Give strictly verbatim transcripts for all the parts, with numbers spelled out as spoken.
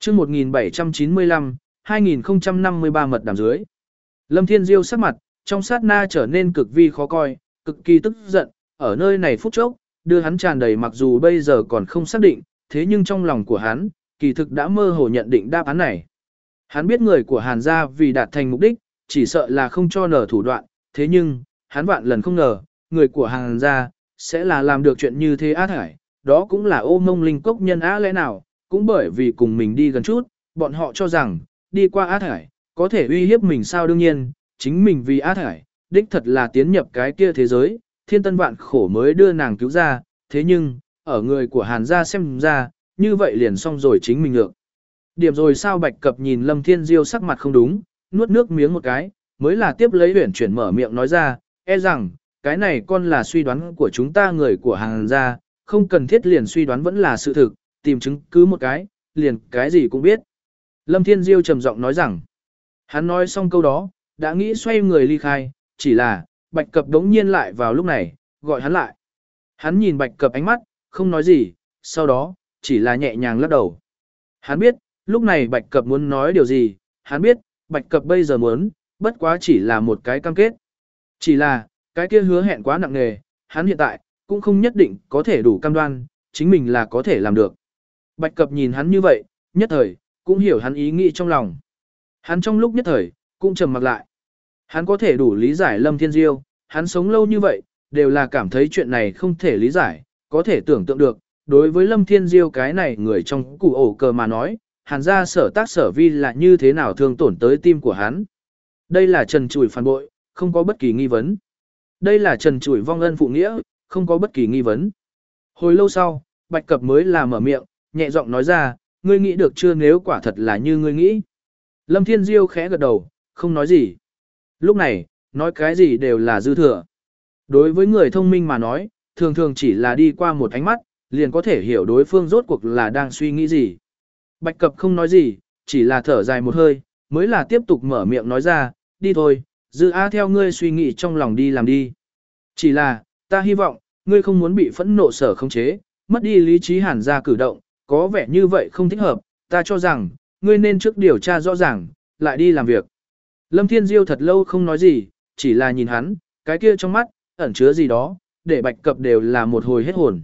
chương một nghìn bảy trăm chín mươi lăm, hai nghìn không trăm năm mươi ba mật đàm dưới. Lâm Thiên Diêu sắc mặt, trong sát na trở nên cực vi khó coi, cực kỳ tức giận, ở nơi này phút chốc, đưa hắn tràn đầy mặc dù bây giờ còn không xác định, thế nhưng trong lòng của hắn, kỳ thực đã mơ hồ nhận định đáp án này. Hắn biết người của Hàn gia vì đạt thành mục đích, chỉ sợ là không cho nở thủ đoạn, thế nhưng, hắn vạn lần không ngờ, người của Hàn gia sẽ là làm được chuyện như thế á thải, đó cũng là ô mông linh cốc nhân á lẽ nào, cũng bởi vì cùng mình đi gần chút, bọn họ cho rằng, đi qua á thải, có thể uy hiếp mình sao đương nhiên, chính mình vì á thải, đích thật là tiến nhập cái kia thế giới, thiên tân vạn khổ mới đưa nàng cứu ra, thế nhưng, ở người của Hàn gia xem ra, như vậy liền xong rồi chính mình được. Điểm rồi sao Bạch Cập nhìn Lâm Thiên Diêu sắc mặt không đúng, nuốt nước miếng một cái, mới là tiếp lấy huyển chuyển mở miệng nói ra, e rằng, cái này con là suy đoán của chúng ta người của Hàn gia, không cần thiết liền suy đoán vẫn là sự thực, tìm chứng cứ một cái, liền cái gì cũng biết. Lâm Thiên Diêu trầm giọng nói rằng, hắn nói xong câu đó, đã nghĩ xoay người ly khai, chỉ là, Bạch Cập đống nhiên lại vào lúc này, gọi hắn lại. Hắn nhìn Bạch Cập ánh mắt, không nói gì, sau đó, chỉ là nhẹ nhàng lắc đầu. Hắn biết, lúc này Bạch Cập muốn nói điều gì, hắn biết, Bạch Cập bây giờ muốn, bất quá chỉ là một cái cam kết. Chỉ là, cái kia hứa hẹn quá nặng nề, hắn hiện tại, cũng không nhất định có thể đủ cam đoan, chính mình là có thể làm được. Bạch Cập nhìn hắn như vậy, nhất thời, cũng hiểu hắn ý nghĩ trong lòng. Hắn trong lúc nhất thời, cũng trầm mặc lại. Hắn có thể đủ lý giải Lâm Thiên Diêu, hắn sống lâu như vậy, đều là cảm thấy chuyện này không thể lý giải, có thể tưởng tượng được. Đối với Lâm Thiên Diêu cái này người trong củ ổ cờ mà nói, Hàn gia sở tác sở vi là như thế nào thương tổn tới tim của hắn. Đây là trần trụi phản bội, không có bất kỳ nghi vấn. Đây là trần trụi vong ân phụ nghĩa, không có bất kỳ nghi vấn. Hồi lâu sau, Bạch Cập mới là mở miệng, nhẹ giọng nói ra, ngươi nghĩ được chưa nếu quả thật là như ngươi nghĩ. Lâm Thiên Diêu khẽ gật đầu, không nói gì. Lúc này, nói cái gì đều là dư thừa. Đối với người thông minh mà nói, thường thường chỉ là đi qua một ánh mắt, liền có thể hiểu đối phương rốt cuộc là đang suy nghĩ gì. Bạch Cập không nói gì, chỉ là thở dài một hơi, mới là tiếp tục mở miệng nói ra, đi thôi, Dư A theo ngươi suy nghĩ trong lòng đi làm đi. Chỉ là, ta hy vọng, ngươi không muốn bị phẫn nộ sở khống chế, mất đi lý trí Hàn gia cử động, có vẻ như vậy không thích hợp, ta cho rằng, ngươi nên trước điều tra rõ ràng, lại đi làm việc. Lâm Thiên Diêu thật lâu không nói gì, chỉ là nhìn hắn, cái kia trong mắt, ẩn chứa gì đó, để Bạch Cập đều là một hồi hết hồn.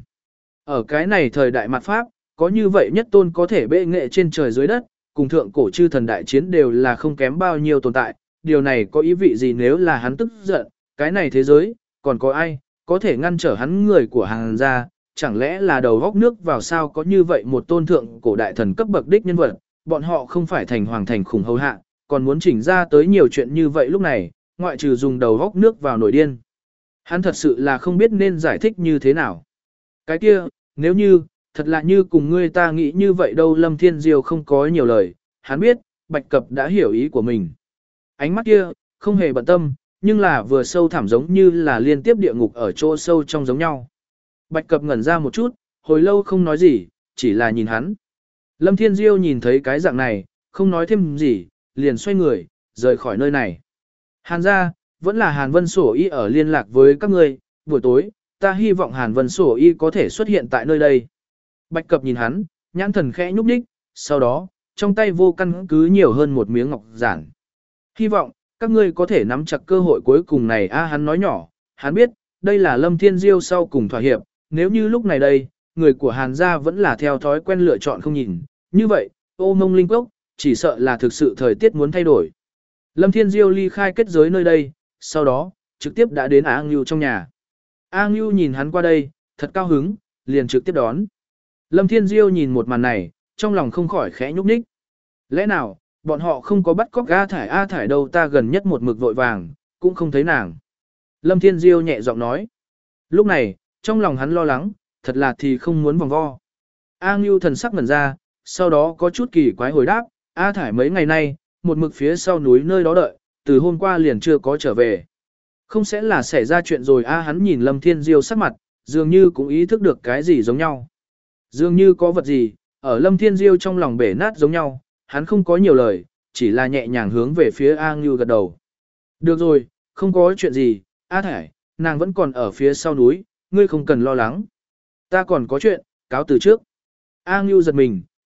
Ở cái này thời đại mặt Pháp, có như vậy nhất tôn có thể bệ nghệ trên trời dưới đất, cùng thượng cổ chư thần đại chiến đều là không kém bao nhiêu tồn tại, điều này có ý vị gì nếu là hắn tức giận, cái này thế giới, còn có ai, có thể ngăn trở hắn người của Hàn gia, chẳng lẽ là đầu góc nước vào sao có như vậy một tôn thượng cổ đại thần cấp bậc đích nhân vật, bọn họ không phải thành hoàng thành khủng hầu hạ, còn muốn chỉnh ra tới nhiều chuyện như vậy lúc này, ngoại trừ dùng đầu góc nước vào nổi điên. Hắn thật sự là không biết nên giải thích như thế nào. Cái kia, nếu như, thật là như cùng ngươi ta nghĩ như vậy đâu Lâm Thiên Diêu không có nhiều lời, hắn biết, Bạch Cập đã hiểu ý của mình. Ánh mắt kia, không hề bận tâm, nhưng là vừa sâu thẳm giống như là liên tiếp địa ngục ở chỗ sâu trong giống nhau. Bạch Cập ngẩn ra một chút, hồi lâu không nói gì, chỉ là nhìn hắn. Lâm Thiên Diêu nhìn thấy cái dạng này, không nói thêm gì, liền xoay người, rời khỏi nơi này. Hàn gia, vẫn là Hàn Vân Sổ Y ở liên lạc với các ngươi, buổi tối, ta hy vọng Hàn Vân Sổ Y có thể xuất hiện tại nơi đây. Bạch Cập nhìn hắn, nhãn thần khẽ nhúc nhích, sau đó, trong tay vô căn cứ nhiều hơn một miếng ngọc giản. Hy vọng, các ngươi có thể nắm chặt cơ hội cuối cùng này a hắn nói nhỏ, hắn biết, đây là Lâm Thiên Diêu sau cùng thỏa hiệp, nếu như lúc này đây, người của Hàn gia vẫn là theo thói quen lựa chọn không nhìn, như vậy, ô mông linh cốc, chỉ sợ là thực sự thời tiết muốn thay đổi. Lâm Thiên Diêu ly khai kết giới nơi đây, sau đó, trực tiếp đã đến A Ngưu trong nhà. A Ngưu nhìn hắn qua đây, thật cao hứng, liền trực tiếp đón. Lâm Thiên Diêu nhìn một màn này, trong lòng không khỏi khẽ nhúc nhích. Lẽ nào, bọn họ không có bắt cóc A Thải A Thải đâu ta gần nhất một mực vội vàng, cũng không thấy nàng. Lâm Thiên Diêu nhẹ giọng nói. Lúc này, trong lòng hắn lo lắng, thật là thì không muốn vòng vo. A Ngưu thần sắc ngẩn ra, sau đó có chút kỳ quái hồi đáp, A Thải mấy ngày nay, một mực phía sau núi nơi đó đợi, từ hôm qua liền chưa có trở về. Không sẽ là xảy ra chuyện rồi A hắn nhìn Lâm Thiên Diêu sắc mặt, dường như cũng ý thức được cái gì giống nhau. Dường như có vật gì, ở Lâm Thiên Diêu trong lòng bể nát giống nhau, hắn không có nhiều lời, chỉ là nhẹ nhàng hướng về phía A Ngưu gật đầu. Được rồi, không có chuyện gì, A Thải, nàng vẫn còn ở phía sau núi, ngươi không cần lo lắng. Ta còn có chuyện, cáo từ trước. A Ngưu giật mình,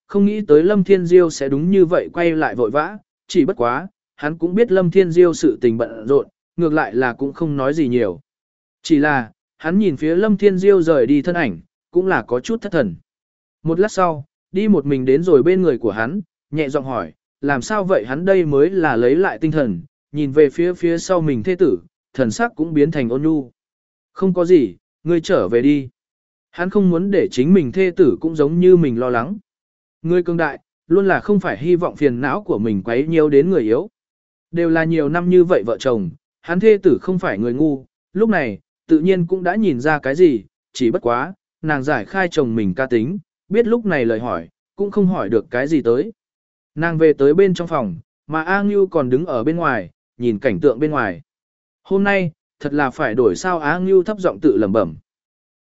không nghĩ tới Lâm Thiên Diêu sẽ đúng như vậy quay lại vội vã, chỉ bất quá, hắn cũng biết Lâm Thiên Diêu sự tình bận rộn, ngược lại là cũng không nói gì nhiều. Chỉ là, hắn nhìn phía Lâm Thiên Diêu rời đi thân ảnh, cũng là có chút thất thần. Một lát sau, đi một mình đến rồi bên người của hắn, nhẹ giọng hỏi, làm sao vậy hắn đây mới là lấy lại tinh thần, nhìn về phía phía sau mình thê tử, thần sắc cũng biến thành ôn nhu. Không có gì, ngươi trở về đi. Hắn không muốn để chính mình thê tử cũng giống như mình lo lắng. Ngươi cường đại, luôn là không phải hy vọng phiền não của mình quấy nhiều đến người yếu. Đều là nhiều năm như vậy vợ chồng, hắn thê tử không phải người ngu, lúc này, tự nhiên cũng đã nhìn ra cái gì, chỉ bất quá, nàng giải khai chồng mình ca tính, biết lúc này lời hỏi, cũng không hỏi được cái gì tới. Nàng về tới bên trong phòng, mà A Ngưu còn đứng ở bên ngoài, nhìn cảnh tượng bên ngoài. Hôm nay, thật là phải đổi sao Á Ngưu thấp giọng tự lẩm bẩm.